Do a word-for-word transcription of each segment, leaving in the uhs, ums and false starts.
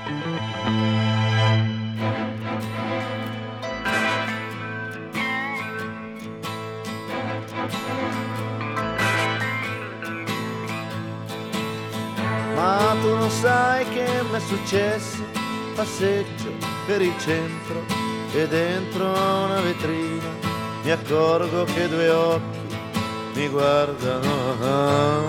Ma tu non sai che m'è successo, passeggio per il centro e dentro a una vetrina mi accorgo che due occhi mi guardano.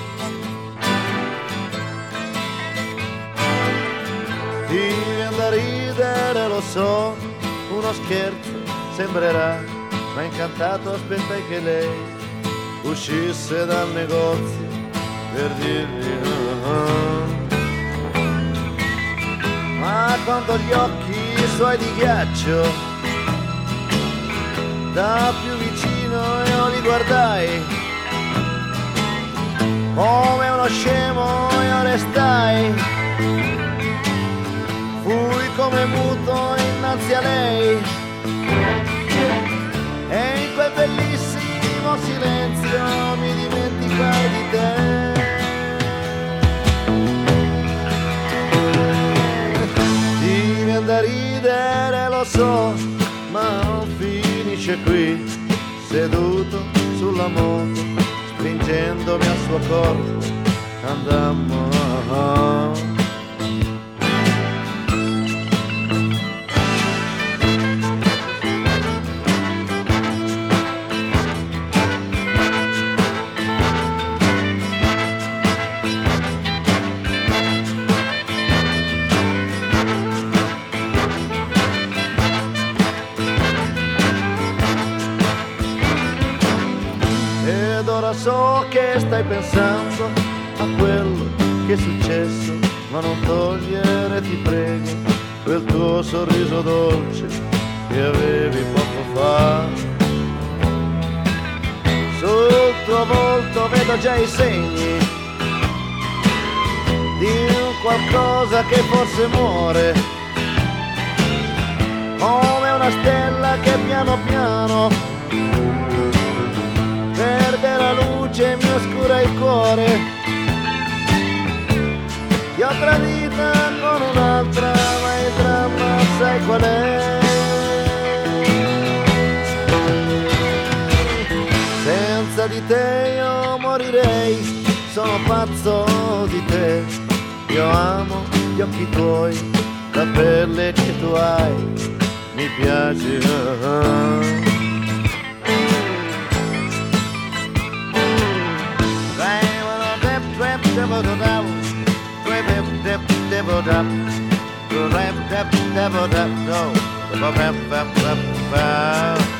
Ti viene da ridere, lo so, uno scherzo sembrerà, ma incantato aspettai che lei uscisse dal negozio per dirgli no. Ma quando gli occhi suoi di ghiaccio da più vicino io li guardai, come uno scemo io restai, fui come muto innanzi a lei e in quel bellissimo silenzio mi dimenticai di te. Ti viene da ridere, lo so, ma non finisce qui, seduto sulla moto, stringendomi al suo corpo, andammo. So che stai pensando a quello che è successo, ma non togliere, ti prego, quel tuo sorriso dolce che avevi poco fa. Sul tuo volto vedo già i segni di un qualcosa che forse muore, come una stella che piano piano perde la luce e mi oscura il cuore. Ti ho tradita con un'altra, ma il dramma sai qual è? Senza di te io morirei, sono pazzo di te. Io amo gli occhi tuoi, la pelle che tu hai, mi piace. Uh-huh. Devil devil devil devil devil devil devil